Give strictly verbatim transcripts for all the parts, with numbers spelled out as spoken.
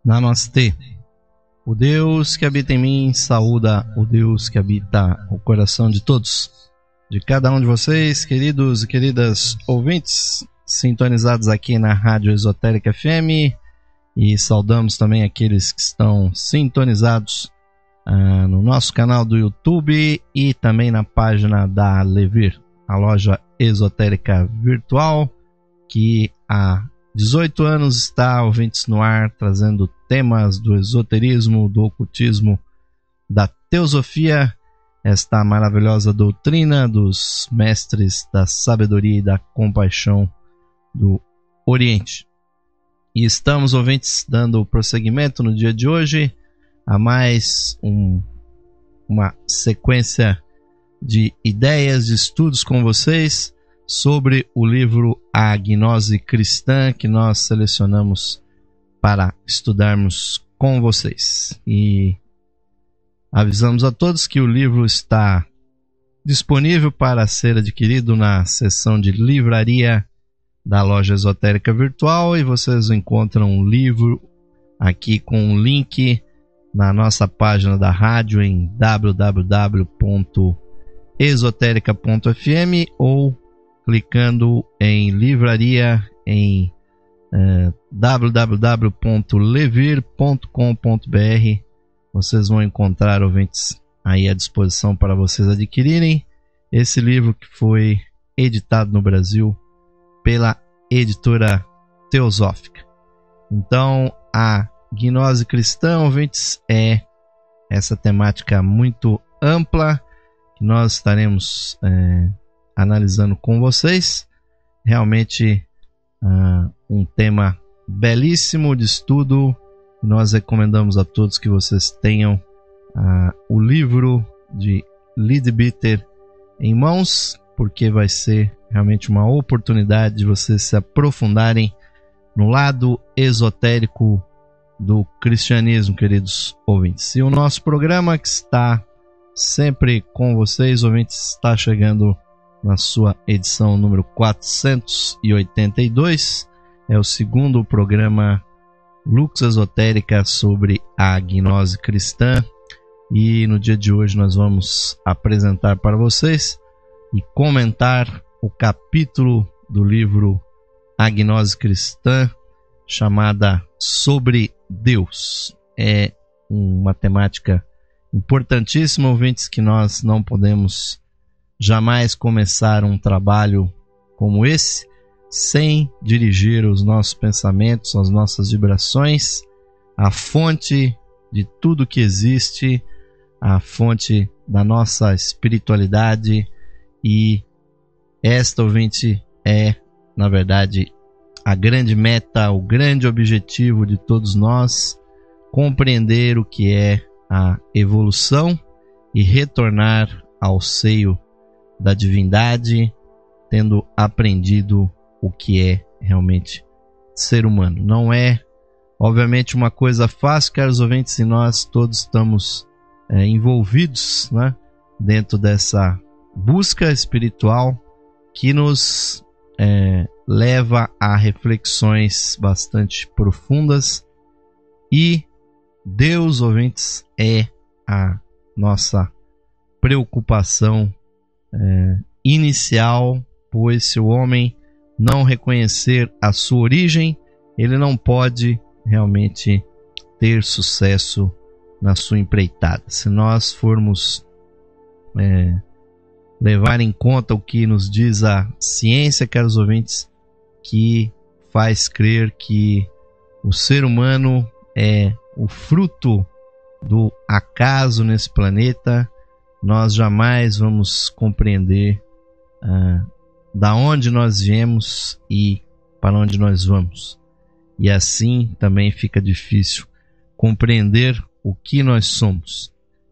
Namastê. O Deus que habita em mim saúda o Deus que habita o coração de todos, de cada um de vocês, queridos e queridas ouvintes, sintonizados aqui na Rádio Esotérica F M, e saudamos também aqueles que estão sintonizados ah, no nosso canal do YouTube e também na página da Levir, a loja esotérica virtual, que há dezoito anos está, ouvintes, no ar, trazendo temas do esoterismo, do ocultismo, da teosofia, esta maravilhosa doutrina dos mestres da sabedoria e da compaixão do Oriente. E estamos, ouvintes, dando prosseguimento no dia de hoje a mais um, uma sequência de ideias, de estudos com vocês sobre o livro A Gnose Cristã, que nós selecionamos para estudarmos com vocês. E avisamos a todos que o livro está disponível para ser adquirido na seção de livraria da loja esotérica virtual, e vocês encontram o livro aqui com um link na nossa página da rádio em w w w ponto esotérica ponto f m ou clicando em livraria em uh, w w w ponto levir ponto com ponto b r. Vocês vão encontrar, ouvintes, aí à disposição para vocês adquirirem esse livro que foi editado no Brasil pela editora Teosófica. Então, a Gnose Cristã, ouvintes, é essa temática muito ampla que nós estaremos é, analisando com vocês. Realmente uh, um tema belíssimo de estudo. Nós recomendamos a todos que vocês tenham uh, o livro de Leadbeater em mãos, porque vai ser realmente uma oportunidade de vocês se aprofundarem no lado esotérico do cristianismo, queridos ouvintes. E o nosso programa, que está sempre com vocês, ouvintes, está chegando na sua edição número quatrocentos e oitenta e dois. É o segundo programa Lux Esotérica sobre a Gnose Cristã. E no dia de hoje nós vamos apresentar para vocês e comentar o capítulo do livro A Gnose Cristã, chamada Sobre Deus. É uma temática importantíssima, ouvintes, que nós não podemos jamais começar um trabalho como esse sem dirigir os nossos pensamentos, as nossas vibrações à fonte de tudo que existe, à fonte da nossa espiritualidade. E esta, ouvinte, é, na verdade, a grande meta, o grande objetivo de todos nós: compreender o que é a evolução e retornar ao seio da divindade, tendo aprendido o que é realmente ser humano. Não é, obviamente, uma coisa fácil, caros ouvintes, e nós todos estamos é, envolvidos, né, dentro dessa busca espiritual que nos é, leva a reflexões bastante profundas. E Deus, ouvintes, é a nossa preocupação é, inicial, pois se o homem não reconhecer a sua origem, ele não pode realmente ter sucesso na sua empreitada. Se nós formos é, levar em conta o que nos diz a ciência, caros ouvintes, que faz crer que o ser humano é o fruto do acaso nesse planeta, nós jamais vamos compreender ah, da onde nós viemos e para onde nós vamos. E assim também fica difícil compreender o que nós somos.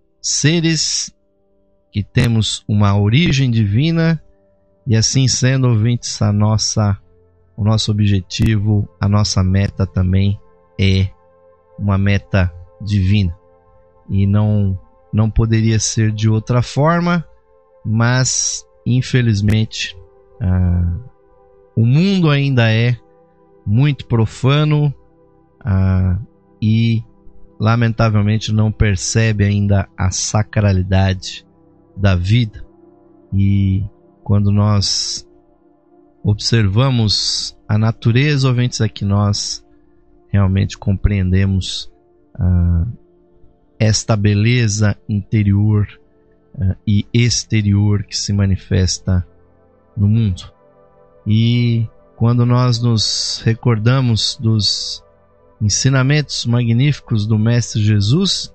Seres que temos uma origem divina, e assim sendo, ouvintes, a nossa, o nosso objetivo, a nossa meta também é uma meta divina. E não, não poderia ser de outra forma, mas infelizmente ah, o mundo ainda é muito profano ah, e lamentavelmente não percebe ainda a sacralidade da vida. E quando nós observamos a natureza, ouvintes, é que nós realmente compreendemos ah, esta beleza interior ah, e exterior que se manifesta no mundo. E quando nós nos recordamos dos ensinamentos magníficos do Mestre Jesus,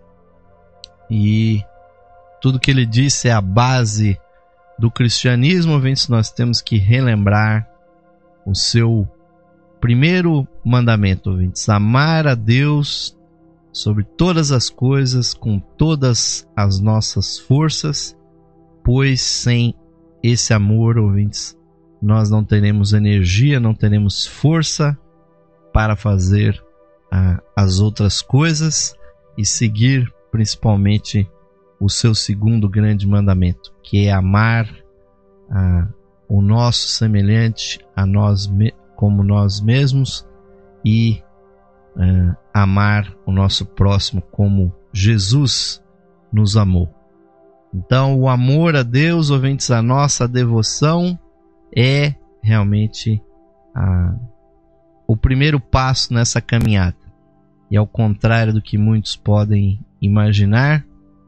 e tudo que ele disse é a base do cristianismo, ouvintes, nós temos que relembrar o seu primeiro mandamento, ouvintes: amar a Deus sobre todas as coisas, com todas as nossas forças, pois sem esse amor, ouvintes, nós não teremos energia, não teremos força para fazer ah, as outras coisas e seguir principalmente o seu segundo grande mandamento, que é amar ah, o nosso semelhante a nós como nós mesmos e ah, amar o nosso próximo como Jesus nos amou. Então, o amor a Deus, ouvintes, a nossa devoção é realmente ah, o primeiro passo nessa caminhada. E ao contrário do que muitos podem imaginar,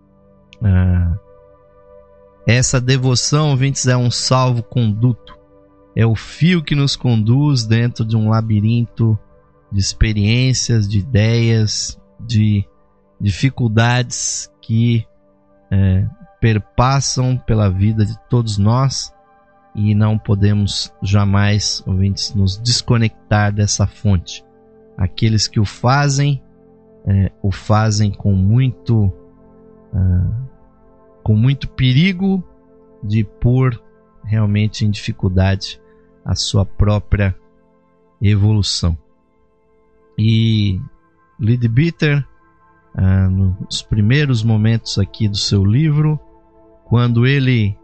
ah, essa devoção, ouvintes, é um salvo-conduto. É o fio que nos conduz dentro de um labirinto de experiências, de ideias, de dificuldades que é, perpassam pela vida de todos nós, e não podemos jamais, ouvintes, nos desconectar dessa fonte. Aqueles que o fazem, é, o fazem com muito, uh, com muito perigo de pôr realmente em dificuldade a sua própria evolução. E Leadbeater, uh, nos primeiros momentos aqui do seu livro, quando ele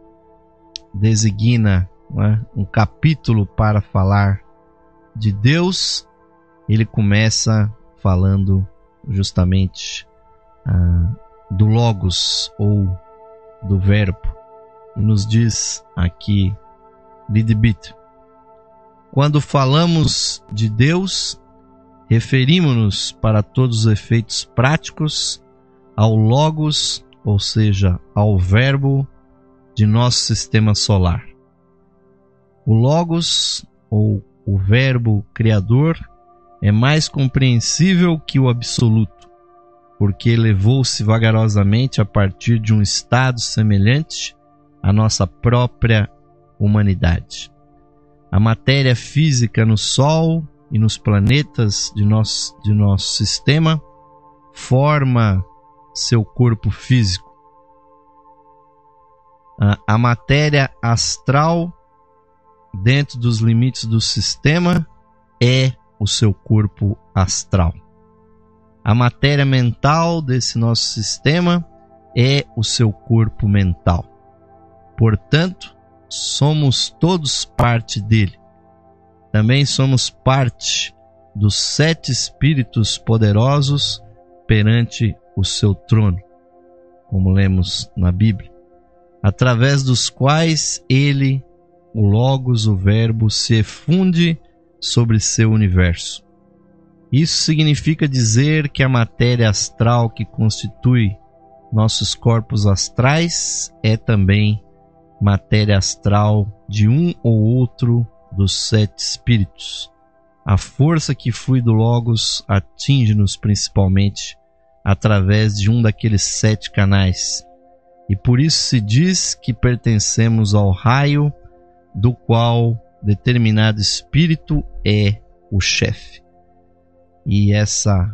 designa, né, um capítulo para falar de Deus, ele começa falando justamente ah, do Logos, ou do Verbo, e nos diz aqui Leadbeater: quando falamos de Deus, referimos-nos para todos os efeitos práticos ao Logos, ou seja, ao Verbo de nosso sistema solar. O Logos, ou o Verbo Criador, é mais compreensível que o absoluto, porque elevou-se vagarosamente a partir de um estado semelhante à nossa própria humanidade. A matéria física no Sol e nos planetas de nosso, de nosso sistema forma seu corpo físico. A, a matéria astral, dentro dos limites do sistema, é o seu corpo astral. A matéria mental desse nosso sistema é o seu corpo mental. Portanto, somos todos parte dele. Também somos parte dos sete espíritos poderosos perante o seu trono, como lemos na Bíblia, através dos quais ele, o Logos, o Verbo, se efunde sobre seu universo. Isso significa dizer que a matéria astral que constitui nossos corpos astrais é também matéria astral de um ou outro dos sete espíritos. A força que flui do Logos atinge-nos principalmente através de um daqueles sete canais, e por isso se diz que pertencemos ao raio do qual determinado espírito é o chefe. E essa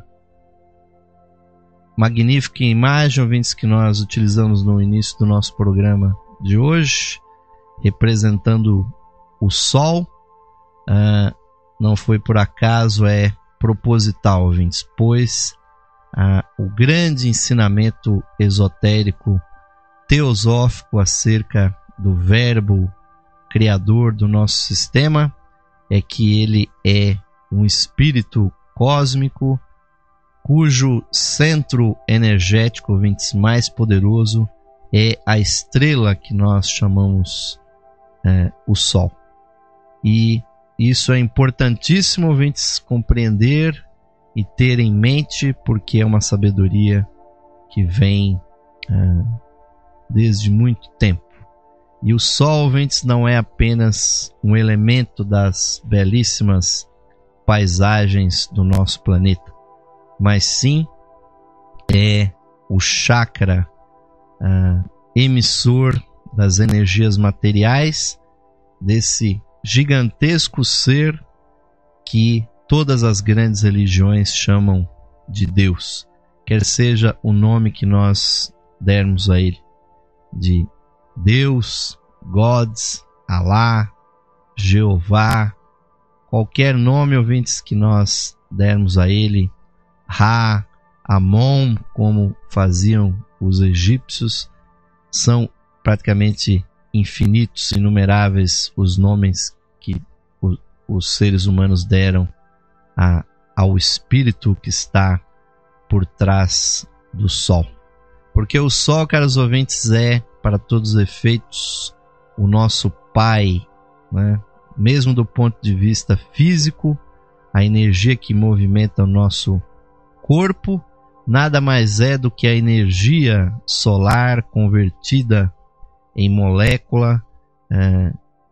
magnífica imagem, ouvintes, que nós utilizamos no início do nosso programa de hoje, representando o Sol, uh, não foi por acaso, é proposital, ouvintes, pois uh, o grande ensinamento esotérico teosófico acerca do Verbo Criador do nosso sistema é que ele é um espírito cósmico cujo centro energético, ouvintes, mais poderoso é a estrela que nós chamamos é, o Sol. E isso é importantíssimo, ouvintes, compreender e ter em mente, porque é uma sabedoria que vem é, desde muito tempo. E o Sol, ouvintes, não é apenas um elemento das belíssimas paisagens do nosso planeta, mas sim é o chakra uh, emissor das energias materiais desse gigantesco ser que todas as grandes religiões chamam de Deus, quer seja o nome que nós dermos a ele, de Deus, Gods, Alá, Jeová, qualquer nome, ouvintes, que nós dermos a ele, Ra, Amon, como faziam os egípcios, são praticamente infinitos, inumeráveis os nomes que o, os seres humanos deram a, ao espírito que está por trás do Sol. Porque o Sol, caros ouvintes, é, para todos os efeitos, o nosso Pai, né? Mesmo do ponto de vista físico, a energia que movimenta o nosso corpo nada mais é do que a energia solar convertida em molécula é,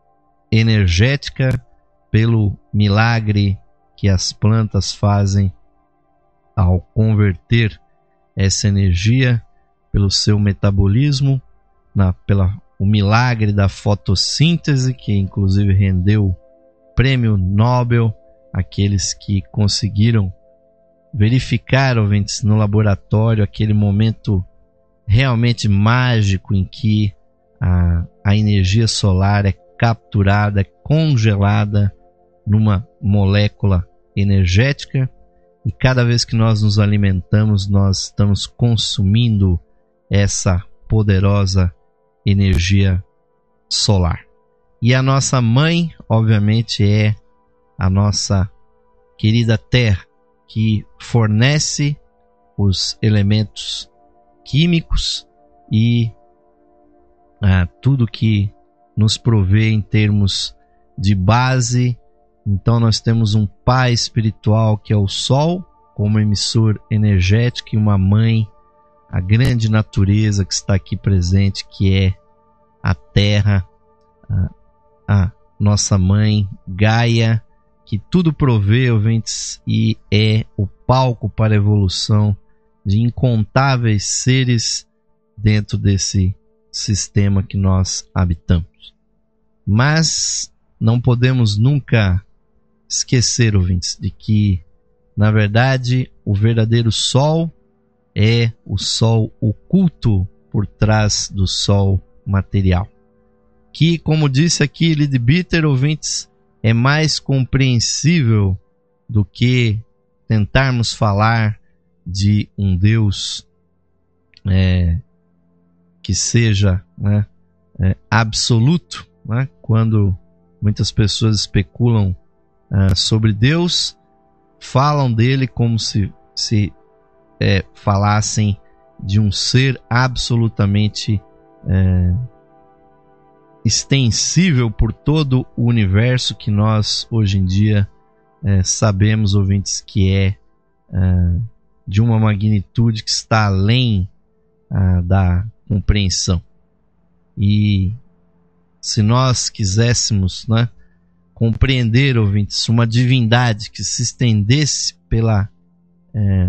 energética pelo milagre que as plantas fazem ao converter essa energia pelo seu metabolismo, na, pela, o milagre da fotossíntese, que inclusive rendeu prêmio Nobel àqueles que conseguiram verificar, ouvintes, no laboratório aquele momento realmente mágico em que a, a energia solar é capturada, é congelada numa molécula energética, e cada vez que nós nos alimentamos, nós estamos consumindo essa poderosa energia solar. E a nossa mãe, obviamente, é a nossa querida Terra, que fornece os elementos químicos e ah, tudo que nos provê em termos de base. Então nós temos um pai espiritual que é o Sol, como emissor energético, e uma mãe, a grande natureza que está aqui presente, que é a Terra, a, a nossa mãe Gaia, que tudo provê, ouvintes, e é o palco para a evolução de incontáveis seres dentro desse sistema que nós habitamos. Mas não podemos nunca esquecer, ouvintes, de que, na verdade, o verdadeiro Sol é o Sol oculto por trás do Sol material, que, como disse aqui Leadbeater, ouvintes, é mais compreensível do que tentarmos falar de um Deus é, que seja, né, é, absoluto, né? Quando muitas pessoas especulam uh, sobre Deus, falam dele como se, se é, falassem de um ser absolutamente é, extensível por todo o universo, que nós hoje em dia é, sabemos, ouvintes, que é, é de uma magnitude que está além é, da compreensão. E se nós quiséssemos, né, compreender, ouvintes, uma divindade que se estendesse pela é,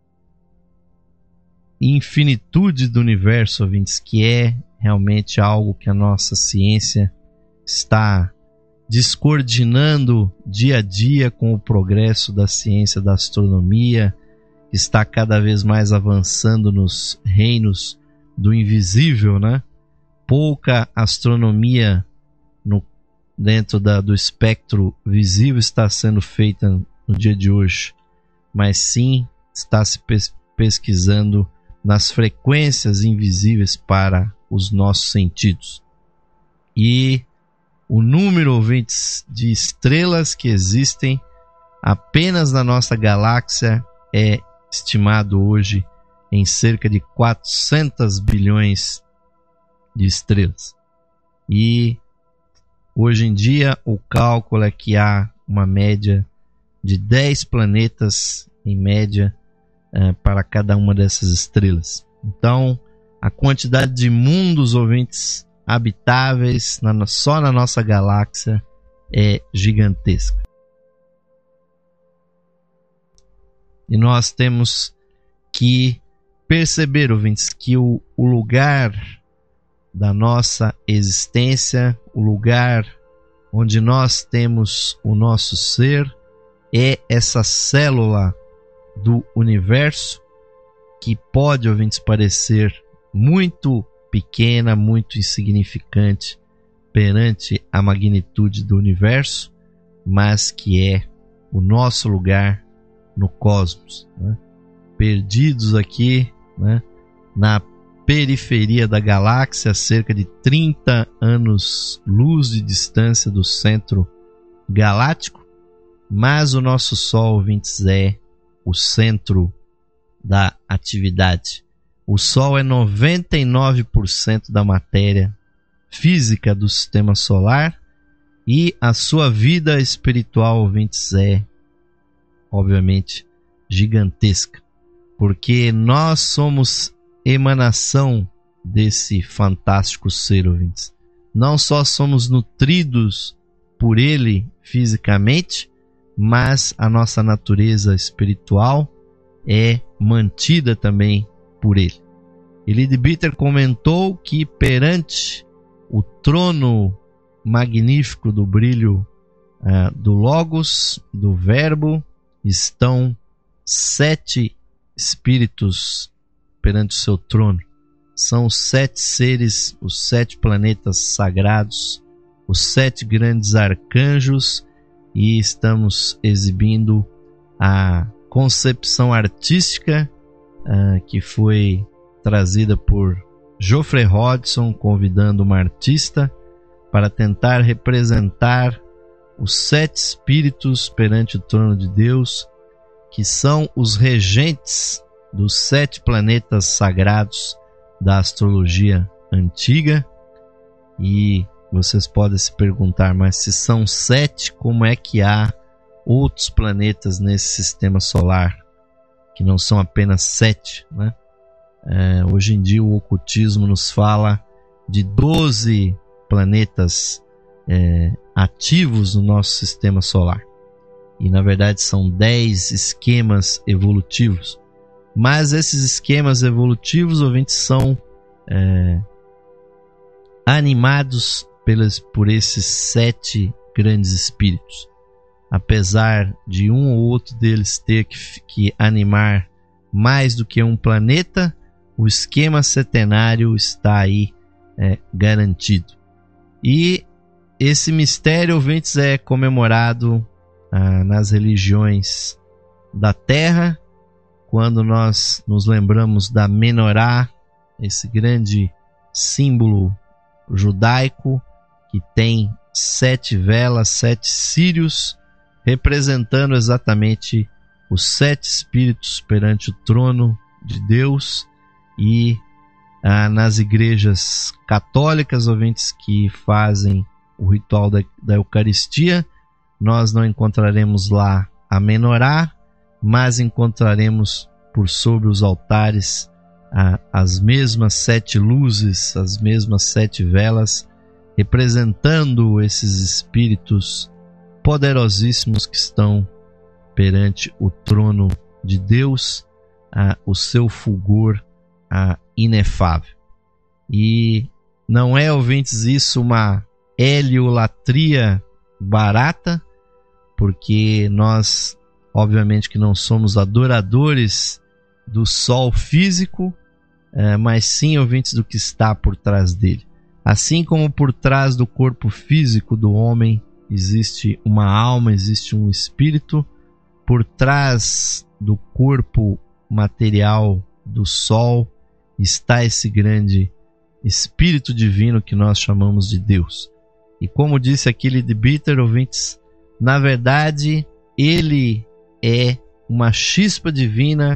infinitude do universo, ouvintes, que é realmente algo que a nossa ciência está descoordenando dia a dia com o progresso da ciência da astronomia, que está cada vez mais avançando nos reinos do invisível, né? Pouca astronomia no, dentro da, do espectro visível está sendo feita no dia de hoje, mas sim está se pes- pesquisando nas frequências invisíveis para os nossos sentidos. E o número, ouvintes, de estrelas que existem apenas na nossa galáxia é estimado hoje em cerca de quatrocentos bilhões de estrelas. E hoje em dia o cálculo é que há uma média de dez planetas em média eh, para cada uma dessas estrelas. Então, a quantidade de mundos, ouvintes, habitáveis na, só na nossa galáxia é gigantesca. E nós temos que perceber, ouvintes, que o, o lugar da nossa existência, o lugar onde nós temos o nosso ser, é essa célula do universo que pode, ouvintes, parecer muito pequena, muito insignificante perante a magnitude do universo, mas que é o nosso lugar no cosmos, né? Perdidos aqui, né, na periferia da galáxia, a cerca de trinta anos-luz de distância do centro galáctico, mas o nosso Sol, ouvintes, é o centro da atividade. O Sol é noventa e nove por cento da matéria física do sistema solar e a sua vida espiritual, ouvintes, é, obviamente, gigantesca, porque nós somos emanação desse fantástico ser, ouvintes. Não só somos nutridos por ele fisicamente, mas a nossa natureza espiritual é mantida também por ele. E Leadbeater comentou que perante o trono magnífico do brilho uh, do Logos, do Verbo, estão sete espíritos perante o seu trono. São os sete seres, os sete planetas sagrados, os sete grandes arcanjos, e estamos exibindo a concepção artística uh, que foi trazida por Geoffrey Hodgson, convidando uma artista para tentar representar os sete espíritos perante o trono de Deus, que são os regentes dos sete planetas sagrados da astrologia antiga. E vocês podem se perguntar, mas se são sete, como é que há outros planetas nesse sistema solar que não são apenas sete, né? É, hoje em dia o ocultismo nos fala de doze planetas é, ativos no nosso sistema solar. E na verdade são dez esquemas evolutivos. Mas esses esquemas evolutivos, ouvintes, são é, animados pelas, por esses sete grandes espíritos. Apesar de um ou outro deles ter que, que animar mais do que um planeta, o esquema setenário está aí é, garantido. E esse mistério, ouvintes, é comemorado ah, nas religiões da Terra, quando nós nos lembramos da Menorá, esse grande símbolo judaico que tem sete velas, sete círios, representando exatamente os sete espíritos perante o trono de Deus. E ah, nas igrejas católicas, ouvintes, que fazem o ritual da, da Eucaristia, nós não encontraremos lá a Menorá, mas encontraremos por sobre os altares ah, as mesmas sete luzes, as mesmas sete velas, representando esses espíritos poderosíssimos que estão perante o trono de Deus, ah, o seu fulgor ah, inefável. E não é, ouvintes, isso uma heliolatria barata, porque nós, obviamente, que não somos adoradores do sol físico, eh, mas sim, ouvintes, do que está por trás dele. Assim como por trás do corpo físico do homem existe uma alma, existe um espírito, por trás do corpo material do sol está esse grande espírito divino que nós chamamos de Deus. E como disse aqui Leadbeater, ouvintes, na verdade ele é uma chispa divina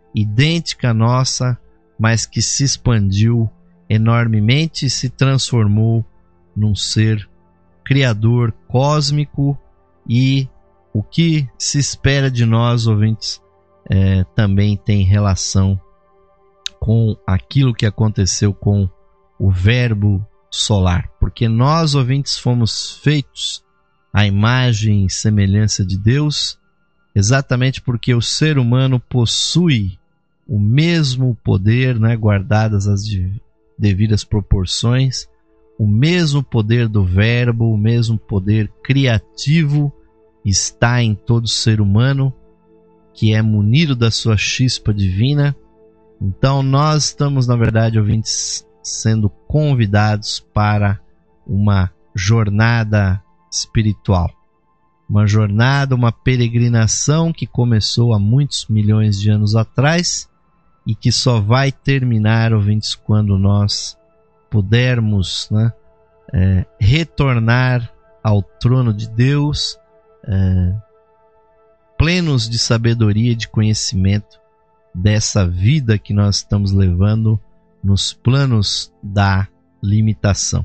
idêntica à nossa, mas que se expandiu enormemente e se transformou num ser criador cósmico. E o que se espera de nós, ouvintes, é, também tem relação com aquilo que aconteceu com o Verbo solar, porque nós, ouvintes, fomos feitos à imagem e semelhança de Deus, exatamente porque o ser humano possui o mesmo poder, né, guardadas as devidas proporções, o mesmo poder do Verbo, o mesmo poder criativo está em todo ser humano, que é munido da sua chispa divina. Então nós estamos, na verdade, ouvintes, sendo convidados para uma jornada espiritual. Uma jornada, uma peregrinação que começou há muitos milhões de anos atrás e que só vai terminar, ouvintes, quando nós pudermos, né, é, retornar ao trono de Deus, é, plenos de sabedoria e de conhecimento dessa vida que nós estamos levando nos planos da limitação.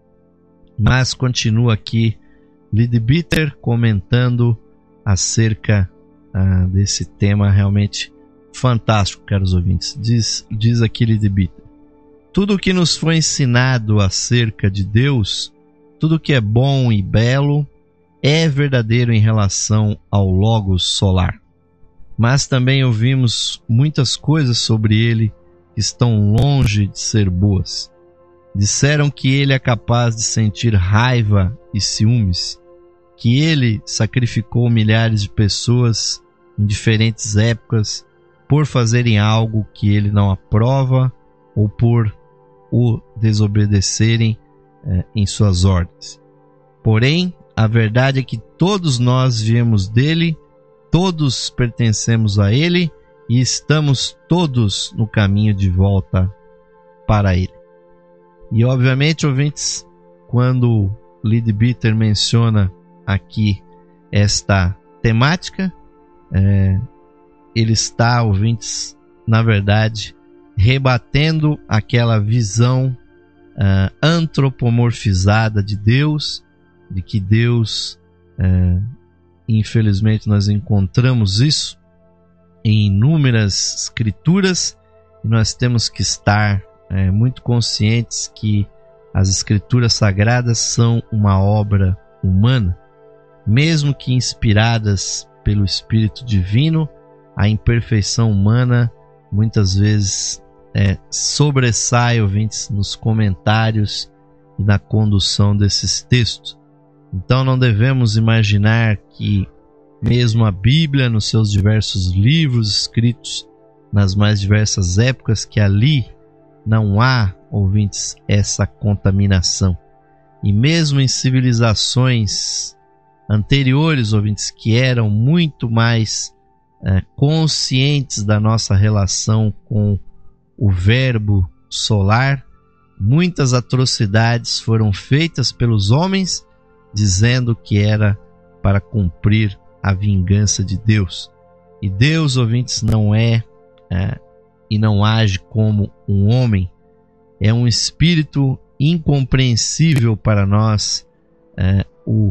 Mas continua aqui Leadbeater comentando acerca ah, desse tema realmente fantástico, caros ouvintes. Diz, diz aqui Leadbeater: tudo o que nos foi ensinado acerca de Deus, tudo que é bom e belo, é verdadeiro em relação ao Logos solar. Mas também ouvimos muitas coisas sobre ele que estão longe de ser boas. Disseram que ele é capaz de sentir raiva e ciúmes, que ele sacrificou milhares de pessoas em diferentes épocas por fazerem algo que ele não aprova ou por o desobedecerem eh, em suas ordens. Porém, a verdade é que todos nós viemos dele, todos pertencemos a ele e estamos todos no caminho de volta para ele. E obviamente, ouvintes, quando Leadbeater menciona aqui esta temática, é, ele está, ouvintes, na verdade, rebatendo aquela visão uh, antropomorfizada de Deus, de que Deus, uh, infelizmente nós encontramos isso em inúmeras escrituras, e nós temos que estar uh, muito conscientes que as escrituras sagradas são uma obra humana, mesmo que inspiradas pelo Espírito Divino. A imperfeição humana muitas vezes é, sobressai, ouvintes, nos comentários e na condução desses textos. Então não devemos imaginar que mesmo a Bíblia, nos seus diversos livros escritos nas mais diversas épocas, que ali não há, ouvintes, essa contaminação. E mesmo em civilizações anteriores, ouvintes, que eram muito mais é, conscientes da nossa relação com o Verbo solar, muitas atrocidades foram feitas pelos homens, dizendo que era para cumprir a vingança de Deus. E Deus, ouvintes, não é, é e não age como um homem, é um espírito incompreensível para nós. É, o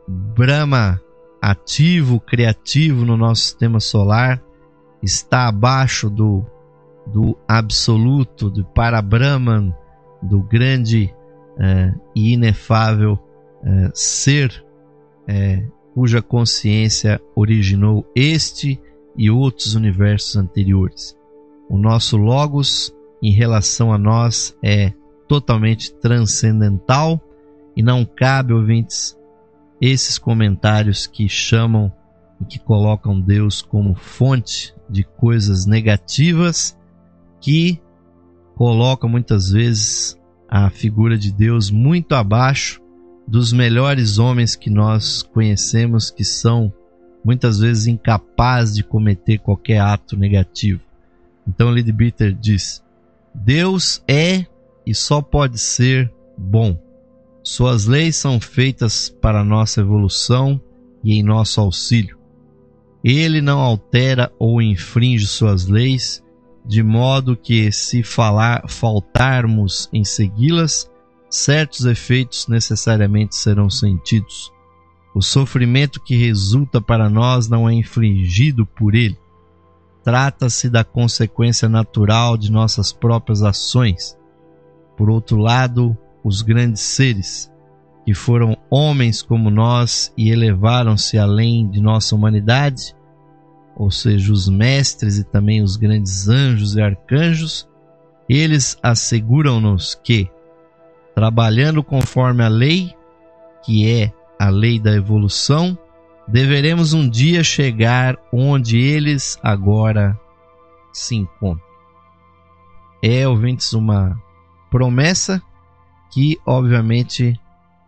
Brahma ativo, criativo no nosso sistema solar está abaixo do, do absoluto, do Parabrahman, do grande é, e inefável é, ser é, cuja consciência originou este e outros universos anteriores. O nosso Logos, em relação a nós, é totalmente transcendental e não cabe, ouvintes, esses comentários que chamam e que colocam Deus como fonte de coisas negativas, que colocam muitas vezes a figura de Deus muito abaixo dos melhores homens que nós conhecemos, que são muitas vezes incapazes de cometer qualquer ato negativo. Então Leadbeater diz: Deus é e só pode ser bom. Suas leis são feitas para nossa evolução e em nosso auxílio. Ele não altera ou infringe suas leis, de modo que, se falar, faltarmos em segui-las, certos efeitos necessariamente serão sentidos. O sofrimento que resulta para nós não é infligido por ele. Trata-se da consequência natural de nossas próprias ações. Por outro lado, os grandes seres, que foram homens como nós e elevaram-se além de nossa humanidade, ou seja, os mestres e também os grandes anjos e arcanjos, eles asseguram-nos que, trabalhando conforme a lei, que é a lei da evolução, deveremos um dia chegar onde eles agora se encontram. É, ouvintes, uma promessa que, obviamente,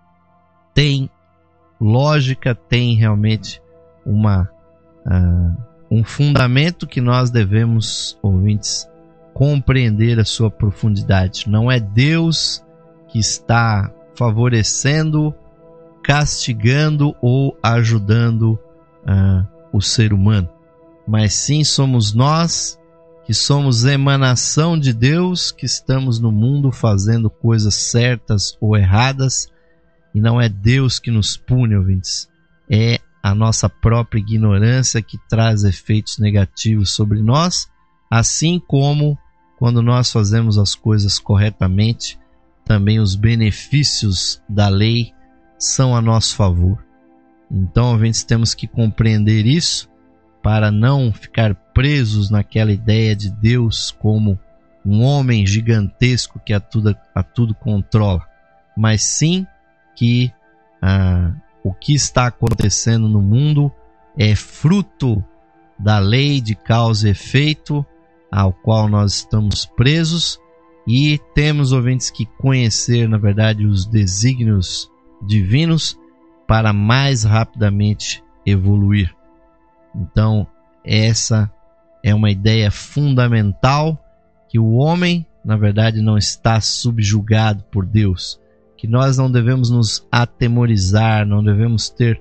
tem lógica, tem realmente uma, uh, um fundamento que nós devemos, ouvintes, compreender a sua profundidade. Não é Deus que está favorecendo, castigando ou ajudando uh, o ser humano, mas sim somos nós que somos emanação de Deus, que estamos no mundo fazendo coisas certas ou erradas, e não é Deus que nos pune, ouvintes, é a nossa própria ignorância que traz efeitos negativos sobre nós, assim como quando nós fazemos as coisas corretamente, também os benefícios da lei são a nosso favor. Então, ouvintes, temos que compreender isso para não ficar presos naquela ideia de Deus como um homem gigantesco que a tudo, a tudo controla, mas sim que ah, o que está acontecendo no mundo é fruto da lei de causa e efeito ao qual nós estamos presos, e temos, ouvintes, que conhecer, na verdade, os desígnios divinos para mais rapidamente evoluir. Então, essa é uma ideia fundamental, que o homem, na verdade, não está subjugado por Deus, que nós não devemos nos atemorizar, não devemos ter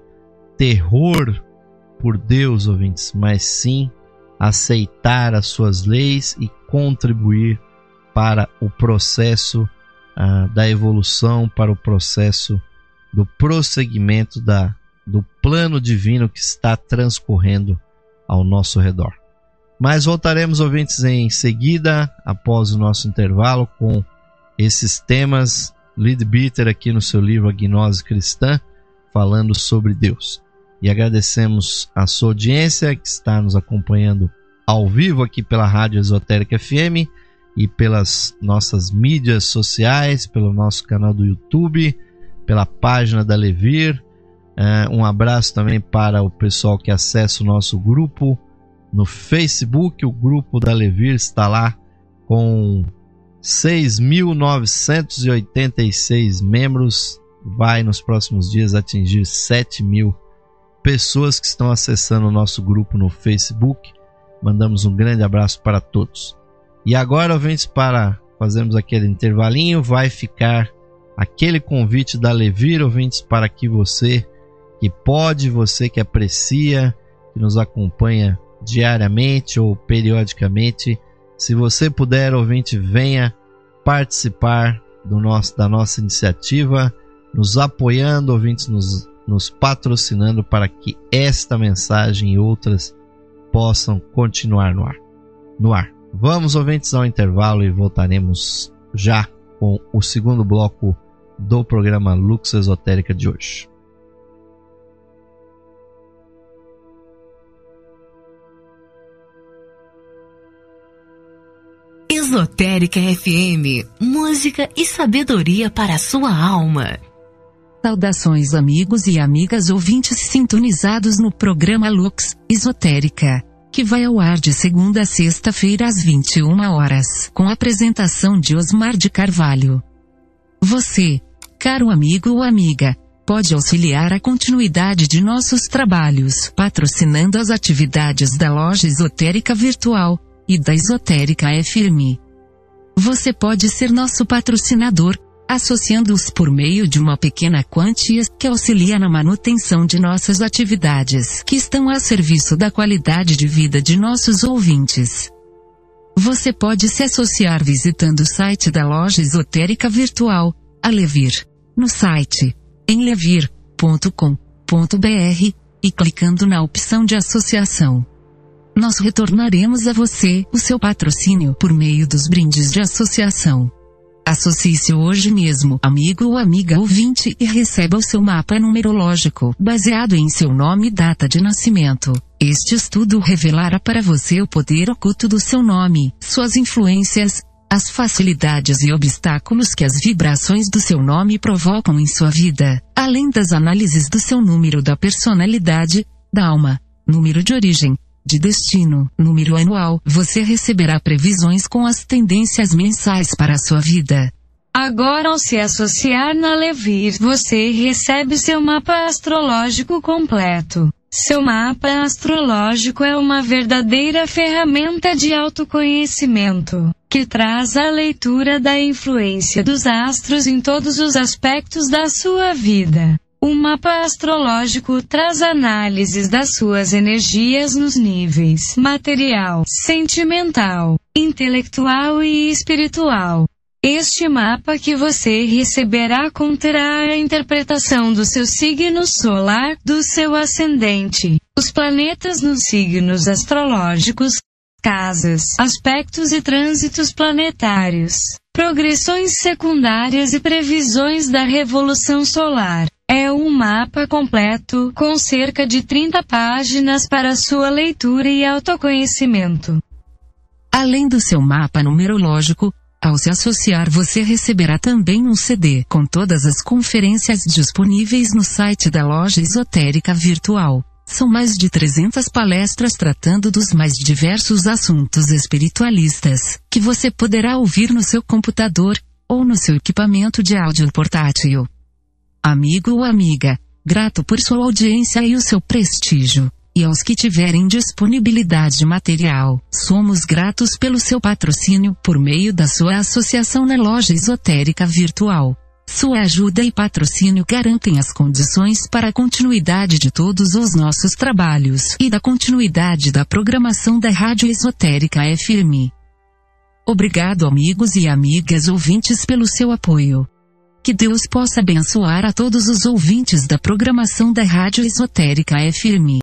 terror por Deus, ouvintes, mas sim aceitar as suas leis e contribuir para o processo ah, da evolução, para o processo do prosseguimento da, do plano divino que está transcorrendo ao nosso redor. Mas voltaremos, ouvintes, em seguida, após o nosso intervalo, com esses temas. Leadbeater aqui no seu livro A Gnose Cristã, falando sobre Deus. E agradecemos a sua audiência que está nos acompanhando ao vivo aqui pela Rádio Esotérica F M e pelas nossas mídias sociais, pelo nosso canal do YouTube, pela página da Levir. Uh, um abraço também para o pessoal que acessa o nosso grupo no Facebook. O grupo da Levir está lá com seis mil novecentos e oitenta e seis membros. Vai nos próximos dias atingir sete mil pessoas que estão acessando o nosso grupo no Facebook. Mandamos um grande abraço para todos. E agora, ouvintes, para fazermos aquele intervalinho, vai ficar aquele convite da Levir, ouvintes, para que você que pode, você que aprecia, que nos acompanha diariamente ou periodicamente, se você puder, ouvinte, venha participar do nosso, da nossa iniciativa, nos apoiando, ouvintes, nos, nos patrocinando para que esta mensagem e outras possam continuar no ar. No ar. Vamos, ouvintes, ao intervalo e voltaremos já com o segundo bloco do programa Lux Esotérica de hoje. Esotérica F M, música e sabedoria para a sua alma. Saudações, amigos e amigas ouvintes sintonizados no programa Lux Esotérica, que vai ao ar de segunda a sexta-feira às vinte e uma horas, com a apresentação de Osmar de Carvalho. Você, caro amigo ou amiga, pode auxiliar a continuidade de nossos trabalhos, patrocinando as atividades da Loja Esotérica Virtual e da Esotérica F M. Você pode ser nosso patrocinador, associando-os por meio de uma pequena quantia que auxilia na manutenção de nossas atividades, que estão a serviço da qualidade de vida de nossos ouvintes. Você pode se associar visitando o site da loja esotérica virtual, a Levir, no site em levir ponto com ponto br e clicando na opção de associação. Nós retornaremos a você o seu patrocínio por meio dos brindes de associação. Associe-se hoje mesmo, amigo ou amiga ouvinte, e receba o seu mapa numerológico, baseado em seu nome e data de nascimento. Este estudo revelará para você o poder oculto do seu nome, suas influências, as facilidades e obstáculos que as vibrações do seu nome provocam em sua vida, além das análises do seu número da personalidade, da alma, número de origem, de destino, número anual. Você receberá previsões com as tendências mensais para a sua vida. Agora, ao se associar na Levir, você recebe seu mapa astrológico completo. Seu mapa astrológico é uma verdadeira ferramenta de autoconhecimento, que traz a leitura da influência dos astros em todos os aspectos da sua vida. O mapa astrológico traz análises das suas energias nos níveis material, sentimental, intelectual e espiritual. Este mapa que você receberá conterá a interpretação do seu signo solar, do seu ascendente, os planetas nos signos astrológicos, casas, aspectos e trânsitos planetários, progressões secundárias e previsões da revolução solar. É um mapa completo, com cerca de trinta páginas para sua leitura e autoconhecimento. Além do seu mapa numerológico, ao se associar você receberá também um C D com todas as conferências disponíveis no site da loja esotérica virtual. São mais de trezentas palestras tratando dos mais diversos assuntos espiritualistas, que você poderá ouvir no seu computador, ou no seu equipamento de áudio portátil. Amigo ou amiga, grato por sua audiência e o seu prestígio. E aos que tiverem disponibilidade material, somos gratos pelo seu patrocínio por meio da sua associação na loja esotérica virtual. Sua ajuda e patrocínio garantem as condições para a continuidade de todos os nossos trabalhos e da continuidade da programação da Rádio Esotérica F M. Obrigado, amigos e amigas ouvintes, pelo seu apoio. Que Deus possa abençoar a todos os ouvintes da programação da Rádio Esotérica F M.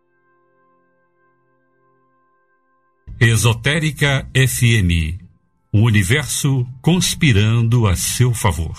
Esotérica F M, o universo conspirando a seu favor.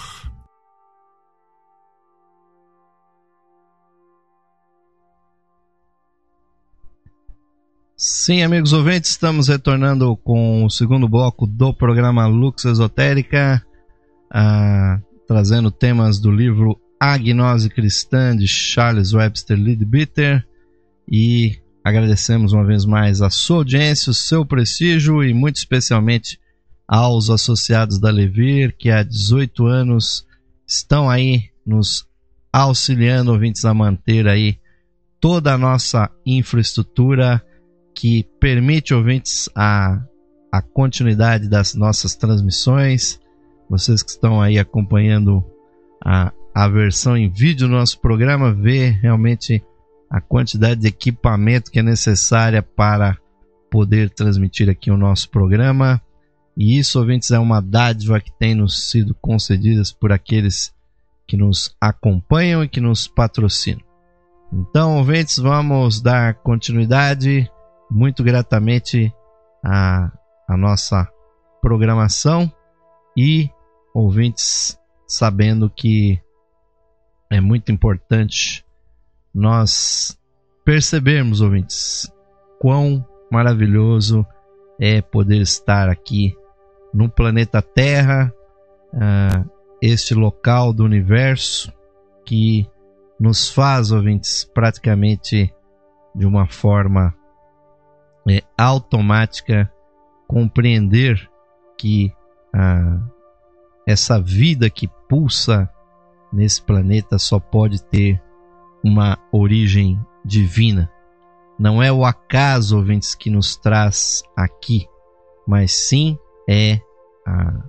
Sim, amigos ouvintes, estamos retornando com o segundo bloco do programa Lux Esotérica, ah, trazendo temas do livro A Gnose Cristã, de Charles Webster Leadbeater, e agradecemos uma vez mais a sua audiência, o seu prestígio e muito especialmente aos associados da Levir, que há dezoito anos estão aí nos auxiliando, ouvintes, a manter aí toda a nossa infraestrutura que permite, ouvintes, a, a continuidade das nossas transmissões. Vocês que estão aí acompanhando a, a versão em vídeo do nosso programa, vê realmente a quantidade de equipamento que é necessária para poder transmitir aqui o nosso programa. E isso, ouvintes, é uma dádiva que tem nos sido concedida por aqueles que nos acompanham e que nos patrocinam. Então, ouvintes, vamos dar continuidade muito gratamente à, à nossa programação e, ouvintes, sabendo que é muito importante nós percebermos, ouvintes, quão maravilhoso é poder estar aqui no planeta Terra, uh, este local do universo que nos faz, ouvintes, praticamente de uma forma é, automática compreender que uh, essa vida que pulsa nesse planeta só pode ter uma origem divina. Não é o acaso, ouvintes, que nos traz aqui, mas sim é a,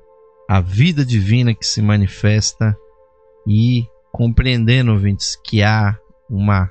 a vida divina que se manifesta e compreendendo, ouvintes, que há uma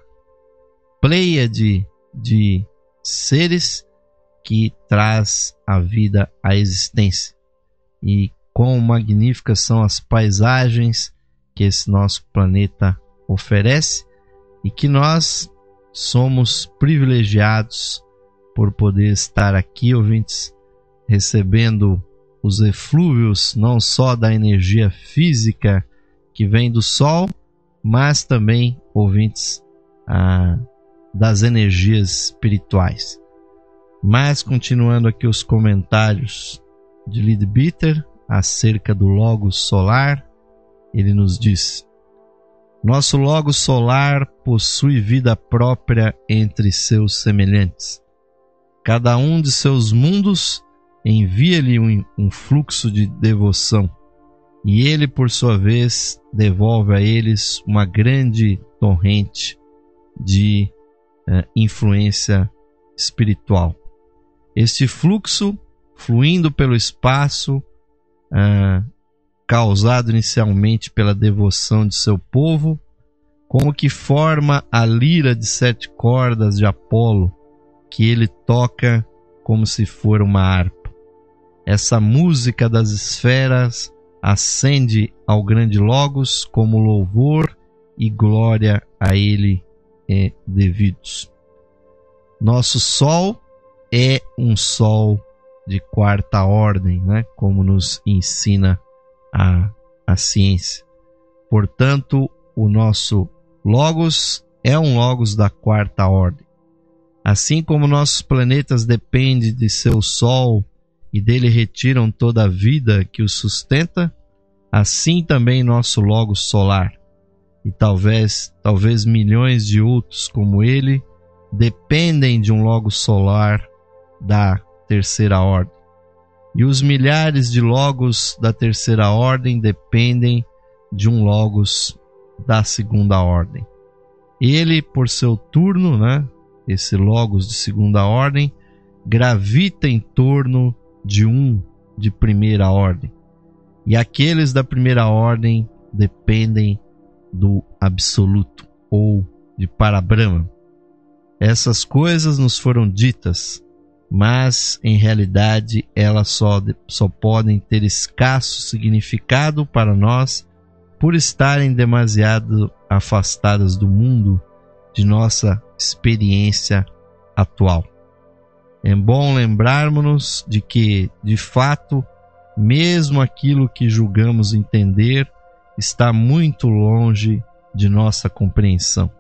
pleiade de seres que traz a vida à existência. E quão magníficas são as paisagens que esse nosso planeta oferece e que nós somos privilegiados por poder estar aqui, ouvintes, recebendo os eflúvios não só da energia física que vem do Sol, mas também, ouvintes, ah, das energias espirituais. Mas, continuando aqui os comentários de Leadbeater acerca do Logos solar, ele nos diz: nosso Logos solar possui vida própria entre seus semelhantes. Cada um de seus mundos envia-lhe um, um fluxo de devoção, e ele, por sua vez, devolve a eles uma grande torrente de uh, influência espiritual. Este fluxo, fluindo pelo espaço, uh, causado inicialmente pela devoção de seu povo, como que forma a lira de sete cordas de Apolo, que ele toca como se for uma harpa. Essa música das esferas ascende ao grande Logos como louvor e glória a ele é devidos. Nosso Sol é um Sol de quarta ordem, né? Como nos ensina a, a ciência. Portanto, o nosso Logos é um Logos da quarta ordem. Assim como nossos planetas dependem de seu Sol e dele retiram toda a vida que os sustenta, assim também nosso Logos solar, e talvez, talvez milhões de outros como ele, dependem de um Logos solar da terceira ordem. E os milhares de Logos da terceira ordem dependem de um Logos da segunda ordem. Ele, por seu turno, né, esse Logos de segunda ordem, gravita em torno de um de primeira ordem. E aqueles da primeira ordem dependem do absoluto ou de Parabrahma. Essas coisas nos foram ditas, mas em realidade elas só, só podem ter escasso significado para nós por estarem demasiado afastadas do mundo de nossa experiência atual. É bom lembrarmos-nos de que, de fato, mesmo aquilo que julgamos entender está muito longe de nossa compreensão.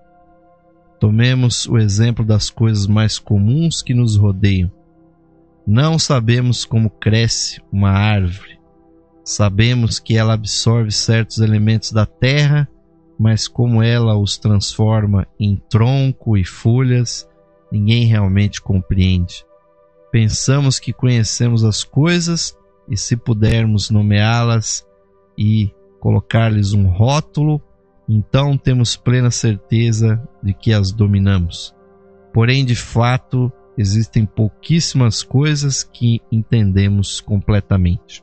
Tomemos o exemplo das coisas mais comuns que nos rodeiam. Não sabemos como cresce uma árvore. Sabemos que ela absorve certos elementos da terra, mas como ela os transforma em tronco e folhas, ninguém realmente compreende. Pensamos que conhecemos as coisas e, se pudermos nomeá-las e colocar-lhes um rótulo, então temos plena certeza de que as dominamos. Porém, de fato, existem pouquíssimas coisas que entendemos completamente.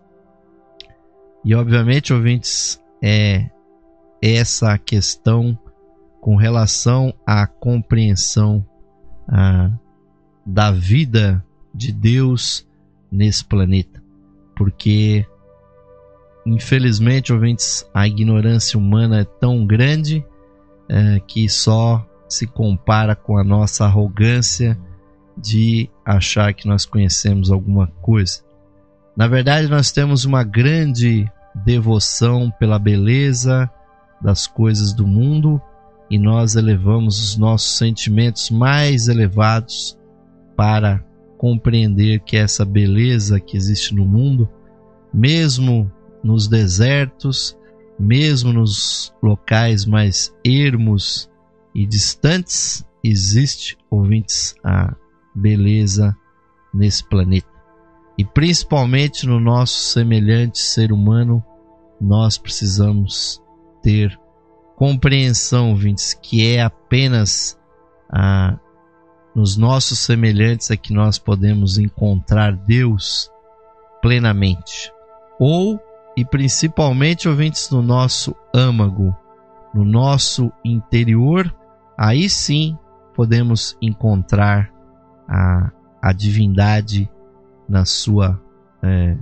E, obviamente, ouvintes, é essa a questão com relação à compreensão a, da vida de Deus nesse planeta. Porque, infelizmente, ouvintes, a ignorância humana é tão grande é, que só se compara com a nossa arrogância de achar que nós conhecemos alguma coisa. Na verdade, nós temos uma grande devoção pela beleza das coisas do mundo e nós elevamos os nossos sentimentos mais elevados para compreender que essa beleza que existe no mundo, mesmo nos desertos, mesmo nos locais mais ermos e distantes, existe, ouvintes, a beleza nesse planeta. E principalmente no nosso semelhante ser humano, nós precisamos ter compreensão, ouvintes, que é apenas a, nos nossos semelhantes é que nós podemos encontrar Deus plenamente. Ou e principalmente, ouvintes, no nosso âmago, no nosso interior, aí sim podemos encontrar a, a divindade na sua é,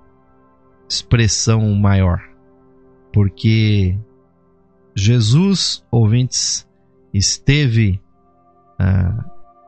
expressão maior. Porque Jesus, ouvintes, esteve ah,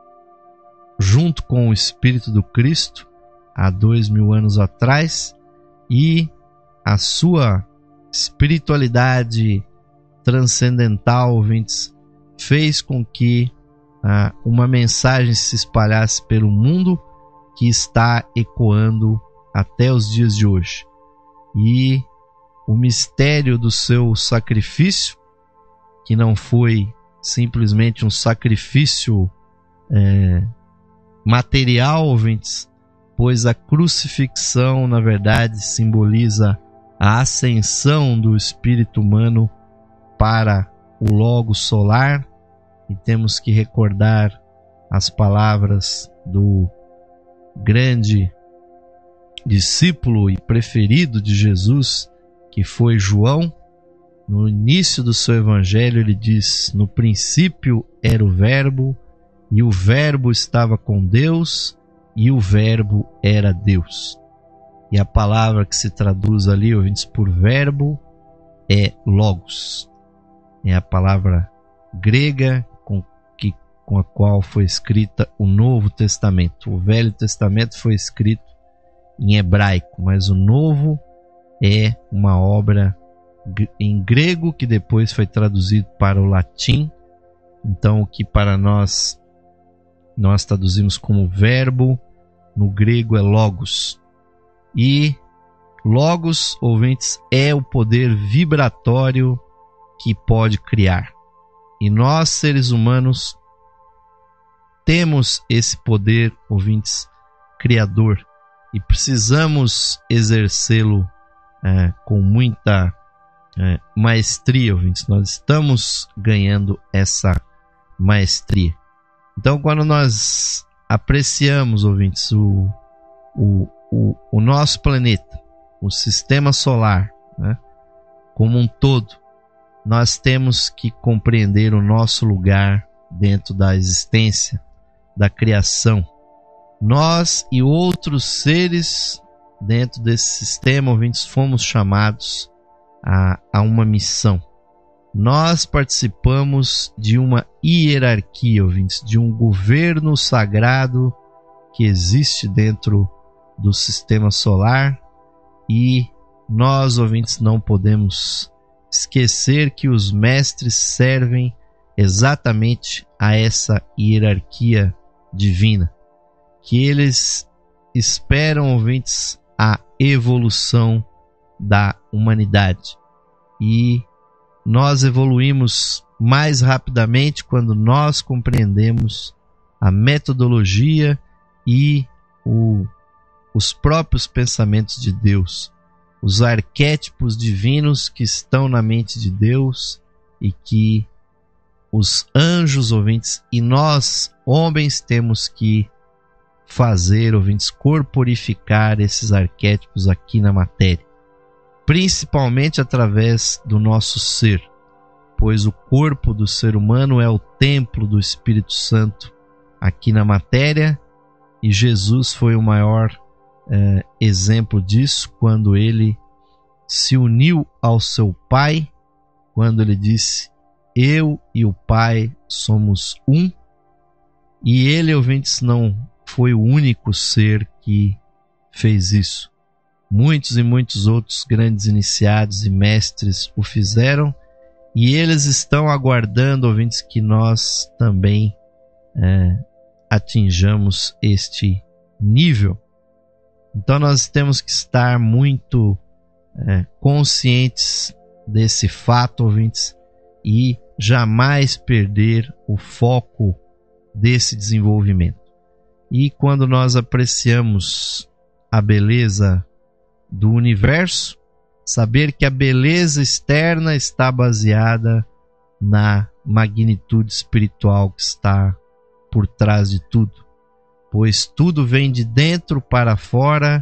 junto com o Espírito do Cristo há dois mil anos atrás, e a sua espiritualidade transcendental, ouvintes, fez com que ah, uma mensagem se espalhasse pelo mundo que está ecoando até os dias de hoje. E o mistério do seu sacrifício, que não foi simplesmente um sacrifício é, material, ouvintes, pois a crucifixão, na verdade, simboliza a ascensão do espírito humano para o logo solar, e temos que recordar as palavras do grande discípulo e preferido de Jesus, que foi João. No início do seu evangelho ele diz: no princípio era o Verbo, e o Verbo estava com Deus, e o Verbo era Deus. E a palavra que se traduz ali, ouvintes, por verbo é logos. É a palavra grega com, que, com a qual foi escrita o Novo Testamento. O Velho Testamento foi escrito em hebraico, mas o Novo é uma obra em grego que depois foi traduzido para o latim. Então, o que para nós nós traduzimos como verbo, no grego é logos. E logos, ouvintes, é o poder vibratório que pode criar. E nós, seres humanos, temos esse poder, ouvintes, criador, e precisamos exercê-lo é, com muita é, maestria, ouvintes. Nós estamos ganhando essa maestria. Então, quando nós apreciamos, ouvintes, o, o, o, o nosso planeta, o sistema solar, né, como um todo, nós temos que compreender o nosso lugar dentro da existência, da criação. Nós e outros seres dentro desse sistema, ouvintes, fomos chamados a, a uma missão. Nós participamos de uma hierarquia, ouvintes, de um governo sagrado que existe dentro do sistema solar, e nós, ouvintes, não podemos esquecer que os mestres servem exatamente a essa hierarquia divina, que eles esperam, ouvintes, a evolução da humanidade. E nós evoluímos mais rapidamente quando nós compreendemos a metodologia e o, os próprios pensamentos de Deus, os arquétipos divinos que estão na mente de Deus, e que os anjos, ouvintes, e nós, homens, temos que fazer, ouvintes, corporificar esses arquétipos aqui na matéria, principalmente através do nosso ser, pois o corpo do ser humano é o templo do Espírito Santo aqui na matéria, e Jesus foi o maior é, exemplo disso, quando ele se uniu ao seu Pai, quando ele disse: eu e o Pai somos um. E ele, ouvintes, não foi o único ser que fez isso. Muitos e muitos outros grandes iniciados e mestres o fizeram, e eles estão aguardando, ouvintes, que nós também é, atinjamos este nível. Então nós temos que estar muito é, conscientes desse fato, ouvintes, e jamais perder o foco desse desenvolvimento. E quando nós apreciamos a beleza do universo, saber que a beleza externa está baseada na magnitude espiritual que está por trás de tudo, pois tudo vem de dentro para fora,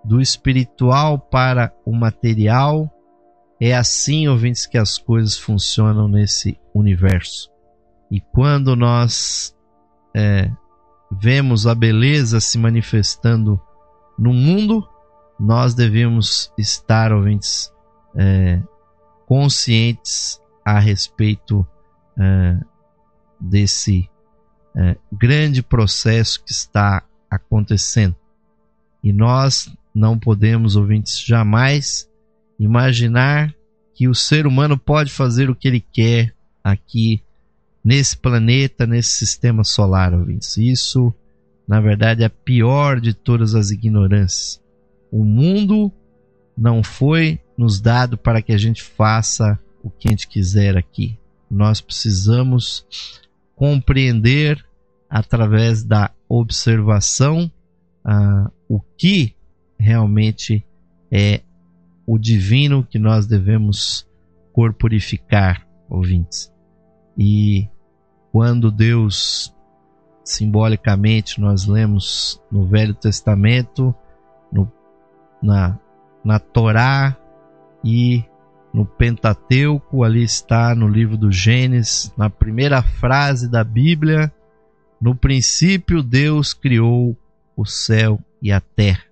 do espiritual para o material. É assim, ouvintes, que as coisas funcionam nesse universo. E quando nós é, vemos a beleza se manifestando no mundo, nós devemos estar, ouvintes, é, conscientes a respeito é, desse é, grande processo que está acontecendo. E nós não podemos, ouvintes, jamais imaginar que o ser humano pode fazer o que ele quer aqui nesse planeta, nesse sistema solar, ouvintes. Isso, na verdade, é a pior de todas as ignorâncias. O mundo não foi nos dado para que a gente faça o que a gente quiser aqui. Nós precisamos compreender através da observação ah, o que realmente é o divino que nós devemos corporificar, ouvintes. E quando Deus, simbolicamente, nós lemos no Velho Testamento, no, na, na Torá e no Pentateuco, ali está no livro do Gênesis, na primeira frase da Bíblia: no princípio Deus criou o céu e a terra.